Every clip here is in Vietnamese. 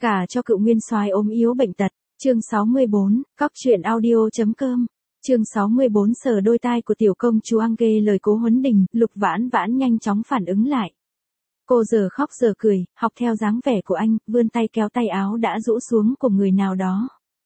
Cả cho cựu nguyên soái ốm yếu bệnh tật. Chương 64, Cóc truyện audio.com. Chương 64 sờ đôi tai của tiểu công chúa nghe lời Cố Huấn Đình, Lục Vãn Vãn nhanh chóng phản ứng lại. Cô giờ khóc giờ cười, học theo dáng vẻ của anh, vươn tay kéo tay áo đã rũ xuống của người nào đó.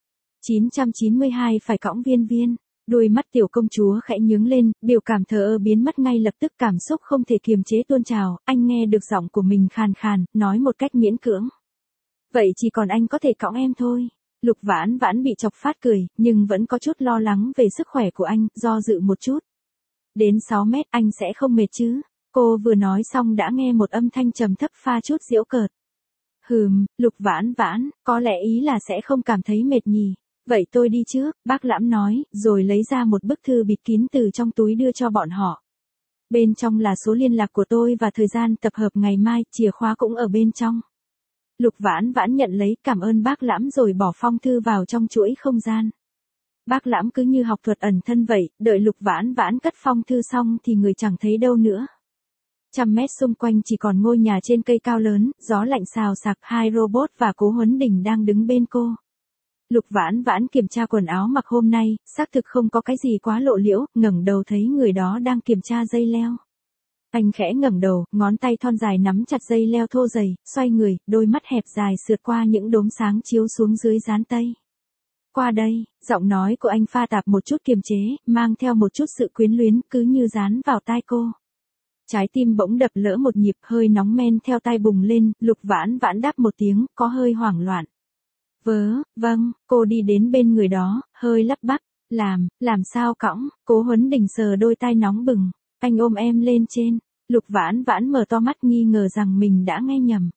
992 phải cõng Viên Viên. Đôi mắt tiểu công chúa khẽ nhướng lên, biểu cảm thờ ơ biến mất ngay lập tức, cảm xúc không thể kiềm chế tuôn trào. Anh nghe được giọng của mình khàn khàn, nói một cách miễn cưỡng. Vậy chỉ còn anh có thể cõng em thôi. Lục Vãn Vãn bị chọc phát cười, nhưng vẫn có chút lo lắng về sức khỏe của anh, do dự một chút. Đến 6 mét anh sẽ không mệt chứ? Cô vừa nói xong đã nghe một âm thanh trầm thấp pha chút giễu cợt. Lục Vãn Vãn, có lẽ ý là sẽ không cảm thấy mệt nhỉ. Vậy tôi đi trước, bác Lãm nói, rồi lấy ra một bức thư bịt kín từ trong túi đưa cho bọn họ. Bên trong là số liên lạc của tôi và thời gian tập hợp ngày mai, chìa khóa cũng ở bên trong. Lục Vãn Vãn nhận lấy, cảm ơn bác Lãm rồi bỏ phong thư vào trong chuỗi không gian. Bác Lãm cứ như học thuật ẩn thân vậy, đợi Lục Vãn Vãn cất phong thư xong thì người chẳng thấy đâu nữa. 100 mét xung quanh chỉ còn ngôi nhà trên cây cao lớn, gió lạnh xào xạc, hai robot và Cố Huấn Đình đang đứng bên cô. Lục Vãn Vãn kiểm tra quần áo mặc hôm nay, xác thực không có cái gì quá lộ liễu, ngẩng đầu thấy người đó đang kiểm tra dây leo. Anh khẽ ngẩng đầu, ngón tay thon dài nắm chặt dây leo thô dày, xoay người, đôi mắt hẹp dài sượt qua những đốm sáng chiếu xuống dưới dán tây. Qua đây, giọng nói của anh pha tạp một chút kiềm chế, mang theo một chút sự quyến luyến, cứ như dán vào tai cô. Trái tim bỗng đập lỡ một nhịp, hơi nóng men theo tai bùng lên, Lục Vãn Vãn đáp một tiếng, có hơi hoảng loạn. Vâng, cô đi đến bên người đó, hơi lắp bắp, làm sao cõng? Cố Huấn Đình sờ đôi tai nóng bừng, anh ôm em lên trên. Lục Vãn Vãn mở to mắt nghi ngờ rằng mình đã nghe nhầm.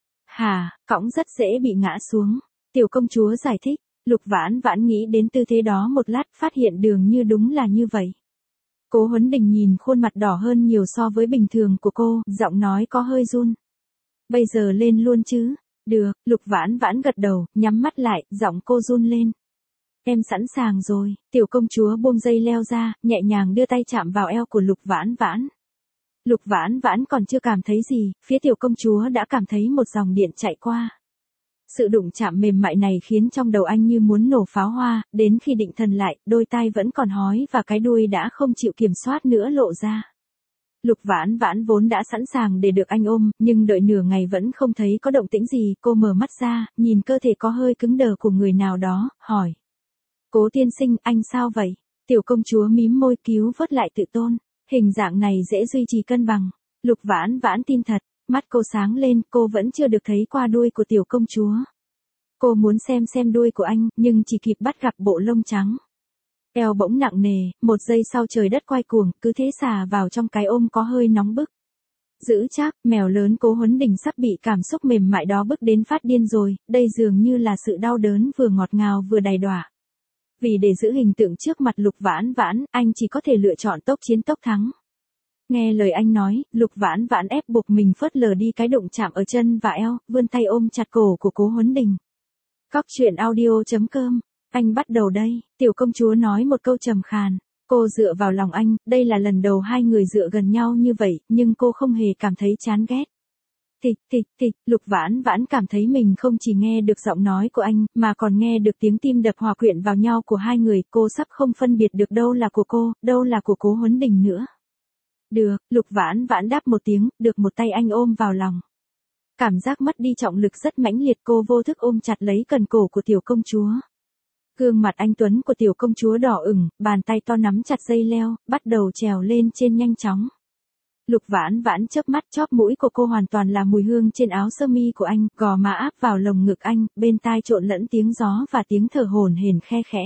Cõng rất dễ bị ngã xuống. Tiểu công chúa giải thích. Lục Vãn Vãn nghĩ đến tư thế đó một lát, phát hiện dường như đúng là như vậy. Cố Huấn Đình nhìn khuôn mặt đỏ hơn nhiều so với bình thường của cô, giọng nói có hơi run. Bây giờ lên luôn chứ? Được, Lục Vãn Vãn gật đầu, nhắm mắt lại, giọng cô run lên. Em sẵn sàng rồi. Tiểu công chúa buông dây leo ra, nhẹ nhàng đưa tay chạm vào eo của Lục Vãn Vãn. Lục Vãn Vãn còn chưa cảm thấy gì, phía tiểu công chúa đã cảm thấy một dòng điện chạy qua. Sự đụng chạm mềm mại này khiến trong đầu anh như muốn nổ pháo hoa, đến khi định thần lại, đôi tai vẫn còn hói và cái đuôi đã không chịu kiểm soát nữa lộ ra. Lục Vãn Vãn vốn đã sẵn sàng để được anh ôm, nhưng đợi nửa ngày vẫn không thấy có động tĩnh gì, cô mở mắt ra, nhìn cơ thể có hơi cứng đờ của người nào đó, hỏi. Cố tiên sinh, anh sao vậy? Tiểu công chúa mím môi cứu vớt lại tự tôn. Hình dạng này dễ duy trì cân bằng. Lục Vãn Vãn tin thật, mắt cô sáng lên, cô vẫn chưa được thấy qua đuôi của tiểu công chúa. Cô muốn xem đuôi của anh, nhưng chỉ kịp bắt gặp bộ lông trắng. Eo bỗng nặng nề, một giây sau trời đất quay cuồng, cứ thế xà vào trong cái ôm có hơi nóng bức. Giữ chắc, mèo lớn Cố Huấn Đình sắp bị cảm xúc mềm mại đó bức đến phát điên rồi, đây dường như là sự đau đớn vừa ngọt ngào vừa đầy đọa. Vì để giữ hình tượng trước mặt Lục Vãn Vãn, anh chỉ có thể lựa chọn tốc chiến tốc thắng. Nghe lời anh nói, Lục Vãn Vãn ép buộc mình phớt lờ đi cái đụng chạm ở chân và eo, vươn tay ôm chặt cổ của Cố Huấn Đình. Cóc truyện audio.com. Anh bắt đầu đây, tiểu công chúa nói một câu trầm khàn. Cô dựa vào lòng anh, đây là lần đầu hai người dựa gần nhau như vậy, nhưng cô không hề cảm thấy chán ghét. Tịch, Lục Vãn Vãn cảm thấy mình không chỉ nghe được giọng nói của anh, mà còn nghe được tiếng tim đập hòa quyện vào nhau của hai người, cô sắp không phân biệt được đâu là của cô, đâu là của Cố Huấn Đình nữa. Được, Lục Vãn Vãn đáp một tiếng, được một tay anh ôm vào lòng. Cảm giác mất đi trọng lực rất mãnh liệt, cô vô thức ôm chặt lấy cần cổ của tiểu công chúa. Gương mặt anh tuấn của tiểu công chúa đỏ ửng, bàn tay to nắm chặt dây leo, bắt đầu trèo lên trên nhanh chóng. Lục Vãn Vãn chớp mắt, chóp mũi của cô hoàn toàn là mùi hương trên áo sơ mi của anh, gò má áp vào lồng ngực anh, bên tai trộn lẫn tiếng gió và tiếng thở hổn hển khe khẽ.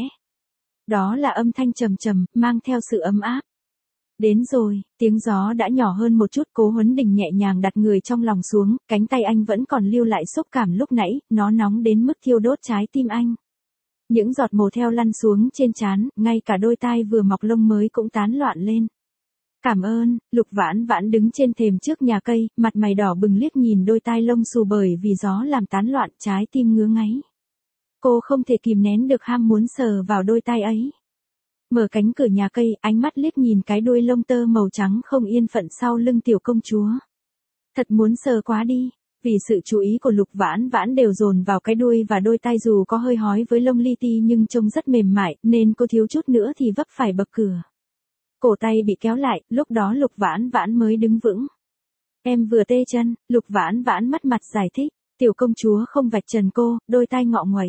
Đó là âm thanh trầm trầm, mang theo sự ấm áp. Đến rồi, tiếng gió đã nhỏ hơn một chút, Cố Huấn Đình nhẹ nhàng đặt người trong lòng xuống, cánh tay anh vẫn còn lưu lại xúc cảm lúc nãy, nó nóng đến mức thiêu đốt trái tim anh. Những giọt mồ theo lăn xuống trên trán, ngay cả đôi tai vừa mọc lông mới cũng tán loạn lên. Cảm ơn, Lục Vãn Vãn đứng trên thềm trước nhà cây, mặt mày đỏ bừng liếc nhìn đôi tai lông xù bởi vì gió làm tán loạn, trái tim ngứa ngáy. Cô không thể kìm nén được ham muốn sờ vào đôi tai ấy. Mở cánh cửa nhà cây, ánh mắt liếc nhìn cái đuôi lông tơ màu trắng không yên phận sau lưng tiểu công chúa. Thật muốn sờ quá đi. Vì sự chú ý của Lục Vãn Vãn đều dồn vào cái đuôi và đôi tai dù có hơi hói với lông li ti nhưng trông rất mềm mại, nên cô thiếu chút nữa thì vấp phải bậc cửa. Cổ tay bị kéo lại, lúc đó Lục Vãn Vãn mới đứng vững. Em vừa tê chân, Lục Vãn Vãn mất mặt giải thích, tiểu công chúa không vạch trần cô, đôi tai ngọ nguậy.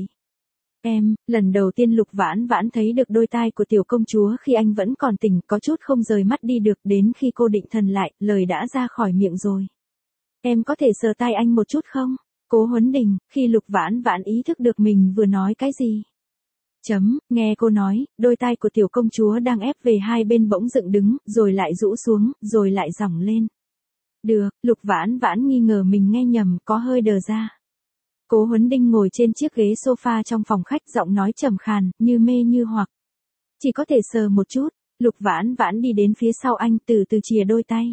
Lần đầu tiên Lục Vãn Vãn thấy được đôi tai của tiểu công chúa khi anh vẫn còn tỉnh, có chút không rời mắt đi được, đến khi cô định thần lại, lời đã ra khỏi miệng rồi. Em có thể sờ tai anh một chút không? Cố Huấn Đình, khi Lục Vãn Vãn ý thức được mình vừa nói cái gì. Nghe cô nói, đôi tai của tiểu công chúa đang ép về hai bên bỗng dựng đứng, rồi lại rũ xuống, rồi lại giỏng lên. Được, Lục Vãn Vãn nghi ngờ mình nghe nhầm, có hơi đờ ra. Cố Huấn Đinh ngồi trên chiếc ghế sofa trong phòng khách, giọng nói trầm khàn, như mê như hoặc. Chỉ có thể sờ một chút. Lục Vãn Vãn đi đến phía sau anh, từ từ chìa đôi tay.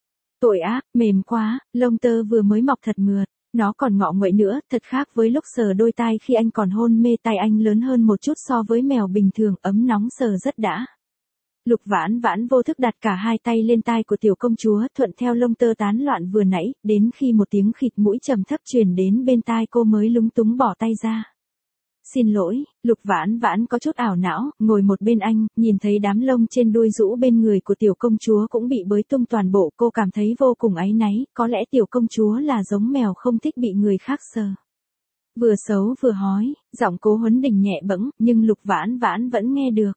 Tội ác, mềm quá, lông tơ vừa mới mọc thật mượt, nó còn ngọ nguậy nữa, thật khác với lúc sờ đôi tai khi anh còn hôn mê. Tai anh lớn hơn một chút so với mèo bình thường, ấm nóng sờ rất đã. Lục Vãn Vãn vô thức đặt cả hai tay lên tai của tiểu công chúa, thuận theo lông tơ tán loạn vừa nãy, đến khi một tiếng khịt mũi trầm thấp truyền đến bên tai cô mới lúng túng bỏ tay ra. Xin lỗi, Lục Vãn Vãn có chút ảo não, ngồi một bên anh, nhìn thấy đám lông trên đuôi rũ bên người của tiểu công chúa cũng bị bới tung toàn bộ, cô cảm thấy vô cùng áy náy, có lẽ tiểu công chúa là giống mèo không thích bị người khác sờ. Vừa xấu vừa hói, giọng Cố Huấn Đình nhẹ bẫng, nhưng Lục Vãn Vãn vẫn nghe được.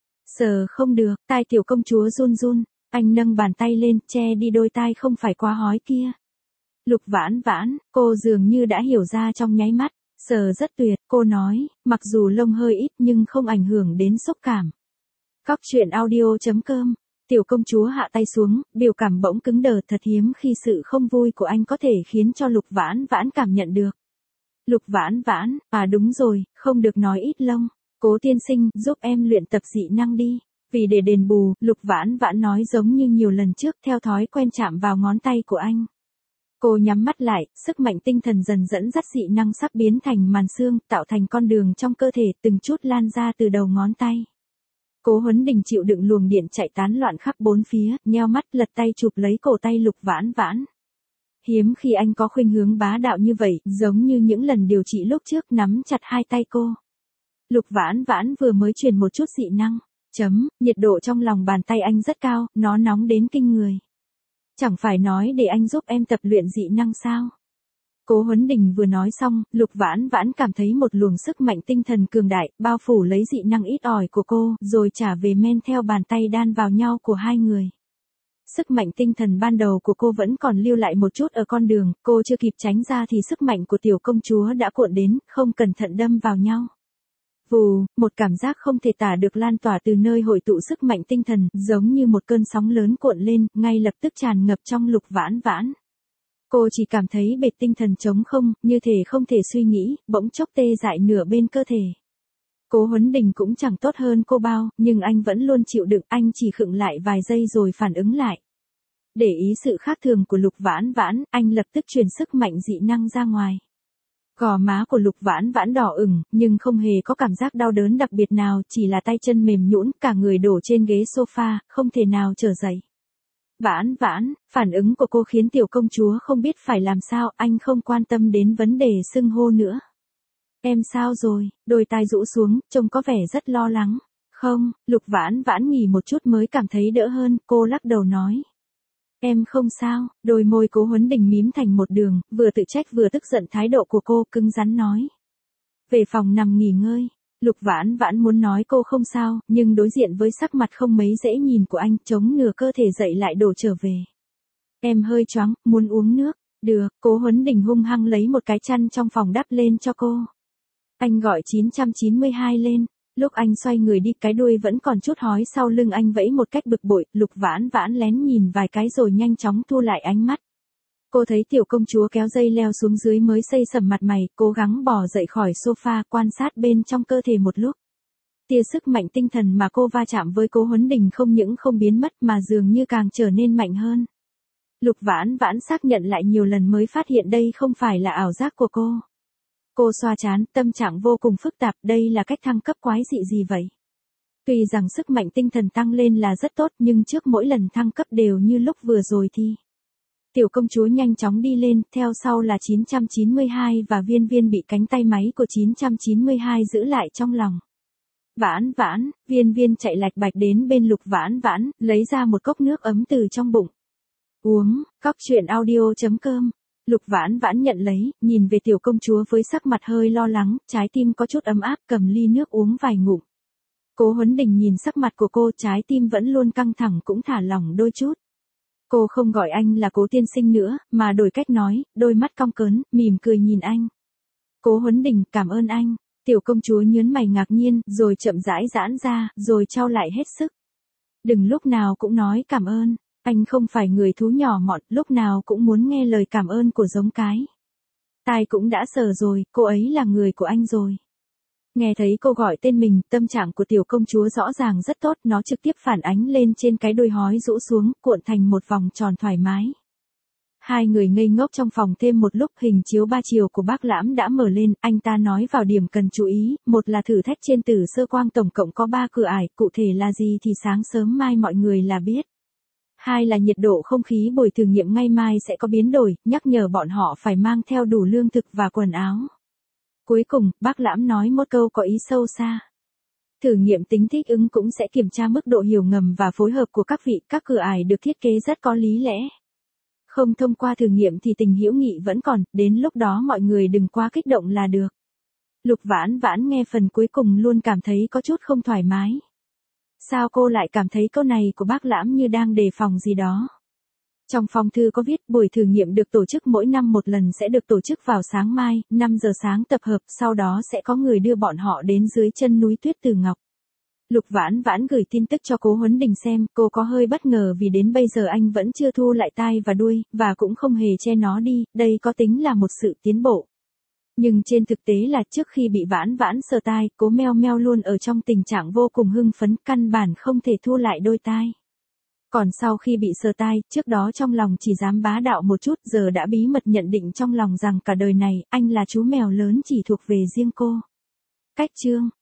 Sờ không được, tai tiểu công chúa run run, anh nâng bàn tay lên, che đi đôi tai không phải quá hói kia. Lục Vãn Vãn, cô dường như đã hiểu ra trong nháy mắt, sờ rất tuyệt, cô nói, mặc dù lông hơi ít nhưng không ảnh hưởng đến xúc cảm. Cóc truyện audio.com, tiểu công chúa hạ tay xuống, biểu cảm bỗng cứng đờ, thật hiếm khi sự không vui của anh có thể khiến cho Lục Vãn Vãn cảm nhận được. Lục Vãn Vãn, đúng rồi, không được nói ít lông. Cố tiên sinh, giúp em luyện tập dị năng đi. Vì để đền bù, Lục Vãn Vãn nói giống như nhiều lần trước, theo thói quen chạm vào ngón tay của anh. Cô nhắm mắt lại, sức mạnh tinh thần dần dẫn dắt dị năng sắp biến thành màn xương, tạo thành con đường trong cơ thể, từng chút lan ra từ đầu ngón tay. Cố Huấn Đình chịu đựng luồng điện chạy tán loạn khắp bốn phía, nheo mắt lật tay chụp lấy cổ tay Lục Vãn Vãn. Hiếm khi anh có khuynh hướng bá đạo như vậy, giống như những lần điều trị lúc trước, nắm chặt hai tay cô. Lục Vãn Vãn vừa mới truyền một chút dị năng. Nhiệt độ trong lòng bàn tay anh rất cao, nó nóng đến kinh người. Chẳng phải nói để anh giúp em tập luyện dị năng sao? Cố Huấn Đình vừa nói xong, Lục Vãn Vãn cảm thấy một luồng sức mạnh tinh thần cường đại, bao phủ lấy dị năng ít ỏi của cô, rồi trả về men theo bàn tay đan vào nhau của hai người. Sức mạnh tinh thần ban đầu của cô vẫn còn lưu lại một chút ở con đường, cô chưa kịp tránh ra thì sức mạnh của tiểu công chúa đã cuộn đến, không cẩn thận đâm vào nhau. Vù, một cảm giác không thể tả được lan tỏa từ nơi hội tụ sức mạnh tinh thần, giống như một cơn sóng lớn cuộn lên, ngay lập tức tràn ngập trong Lục Vãn Vãn. Cô chỉ cảm thấy bệt tinh thần trống không, như thể không thể suy nghĩ, bỗng chốc tê dại nửa bên cơ thể. Cố Huấn Đình cũng chẳng tốt hơn cô bao, nhưng anh vẫn luôn chịu đựng, anh chỉ khựng lại vài giây rồi phản ứng lại. Để ý sự khác thường của Lục Vãn Vãn, anh lập tức truyền sức mạnh dị năng ra ngoài. Gò má của Lục Vãn Vãn đỏ ửng, nhưng không hề có cảm giác đau đớn đặc biệt nào, chỉ là tay chân mềm nhũn, cả người đổ trên ghế sofa, không thể nào trở dậy. Vãn Vãn, phản ứng của cô khiến tiểu công chúa không biết phải làm sao, anh không quan tâm đến vấn đề xưng hô nữa. Em sao rồi? Đôi tai rũ xuống, trông có vẻ rất lo lắng. Không, Lục Vãn Vãn nghỉ một chút mới cảm thấy đỡ hơn, cô lắc đầu nói. Em không sao, đôi môi Cố Huấn Đình mím thành một đường, vừa tự trách vừa tức giận thái độ của cô, cứng rắn nói. Về phòng nằm nghỉ ngơi. Lục Vãn Vãn muốn nói cô không sao, nhưng đối diện với sắc mặt không mấy dễ nhìn của anh, chống nửa cơ thể dậy lại đổ trở về. Em hơi choáng, muốn uống nước. Được, Cố Huấn Đình hung hăng lấy một cái chăn trong phòng đắp lên cho cô. Anh gọi 992 lên. Lúc anh xoay người đi, cái đuôi vẫn còn chút hói sau lưng anh vẫy một cách bực bội, Lục Vãn Vãn lén nhìn vài cái rồi nhanh chóng thu lại ánh mắt. Cô thấy tiểu công chúa kéo dây leo xuống dưới mới xây sẩm mặt mày, cố gắng bò dậy khỏi sofa, quan sát bên trong cơ thể một lúc. Tia sức mạnh tinh thần mà cô va chạm với Cố Huấn Đình không những không biến mất mà dường như càng trở nên mạnh hơn. Lục Vãn Vãn xác nhận lại nhiều lần mới phát hiện đây không phải là ảo giác của cô. Cô xoa trán, tâm trạng vô cùng phức tạp, đây là cách thăng cấp quái dị gì vậy? Tuy rằng sức mạnh tinh thần tăng lên là rất tốt nhưng trước mỗi lần thăng cấp đều như lúc vừa rồi thì. Tiểu công chúa nhanh chóng đi lên, theo sau là 992 và Viên Viên bị cánh tay máy của 992 giữ lại trong lòng. Vãn Vãn, Viên Viên chạy lạch bạch đến bên Lục Vãn Vãn, lấy ra một cốc nước ấm từ trong bụng. Uống, cóc truyện audio.com. Lục Vãn Vãn nhận lấy, nhìn về tiểu công chúa với sắc mặt hơi lo lắng, trái tim có chút ấm áp, cầm ly nước uống vài ngụm. Cố Huấn Đình nhìn sắc mặt của cô, trái tim vẫn luôn căng thẳng cũng thả lỏng đôi chút. Cô không gọi anh là Cố tiên sinh nữa, mà đổi cách nói, đôi mắt cong cớn, mỉm cười nhìn anh. Cố Huấn Đình, cảm ơn anh. Tiểu công chúa nhớn mày ngạc nhiên, rồi chậm rãi giãn ra, rồi trao lại hết sức. Đừng lúc nào cũng nói cảm ơn, anh không phải người thú nhỏ mọn, lúc nào cũng muốn nghe lời cảm ơn của giống cái. Tai cũng đã sờ rồi, cô ấy là người của anh rồi. Nghe thấy cô gọi tên mình, tâm trạng của tiểu công chúa rõ ràng rất tốt, nó trực tiếp phản ánh lên trên cái đuôi hói rũ xuống, cuộn thành một vòng tròn thoải mái. Hai người ngây ngốc trong phòng thêm một lúc, hình chiếu 3 chiều của bác Lãm đã mở lên, anh ta nói vào điểm cần chú ý, một là thử thách trên Tử Sơ Quang tổng cộng có 3 cửa ải, cụ thể là gì thì sáng sớm mai mọi người là biết. Hai là nhiệt độ không khí buổi thử nghiệm ngay mai sẽ có biến đổi, nhắc nhở bọn họ phải mang theo đủ lương thực và quần áo. Cuối cùng, bác Lãm nói một câu có ý sâu xa. Thử nghiệm tính thích ứng cũng sẽ kiểm tra mức độ hiểu ngầm và phối hợp của các vị, các cửa ải được thiết kế rất có lý lẽ. Không thông qua thử nghiệm thì tình hữu nghị vẫn còn, đến lúc đó mọi người đừng quá kích động là được. Lục Vãn Vãn nghe phần cuối cùng luôn cảm thấy có chút không thoải mái. Sao cô lại cảm thấy câu này của bác Lãm như đang đề phòng gì đó? Trong phong thư có viết buổi thử nghiệm được tổ chức mỗi năm một lần sẽ được tổ chức vào sáng mai, 5 giờ sáng tập hợp, sau đó sẽ có người đưa bọn họ đến dưới chân núi Tuyết Từ Ngọc. Lục Vãn Vãn gửi tin tức cho Cố Huấn Đình xem, cô có hơi bất ngờ vì đến bây giờ anh vẫn chưa thu lại tai và đuôi, và cũng không hề che nó đi, đây có tính là một sự tiến bộ. Nhưng trên thực tế là trước khi bị Vãn Vãn sờ tai, Cố Meo Meo luôn ở trong tình trạng vô cùng hưng phấn, căn bản không thể thu lại đôi tai. Còn sau khi bị sờ tai, trước đó trong lòng chỉ dám bá đạo một chút, giờ đã bí mật nhận định trong lòng rằng cả đời này, anh là chú mèo lớn chỉ thuộc về riêng cô. Cách chương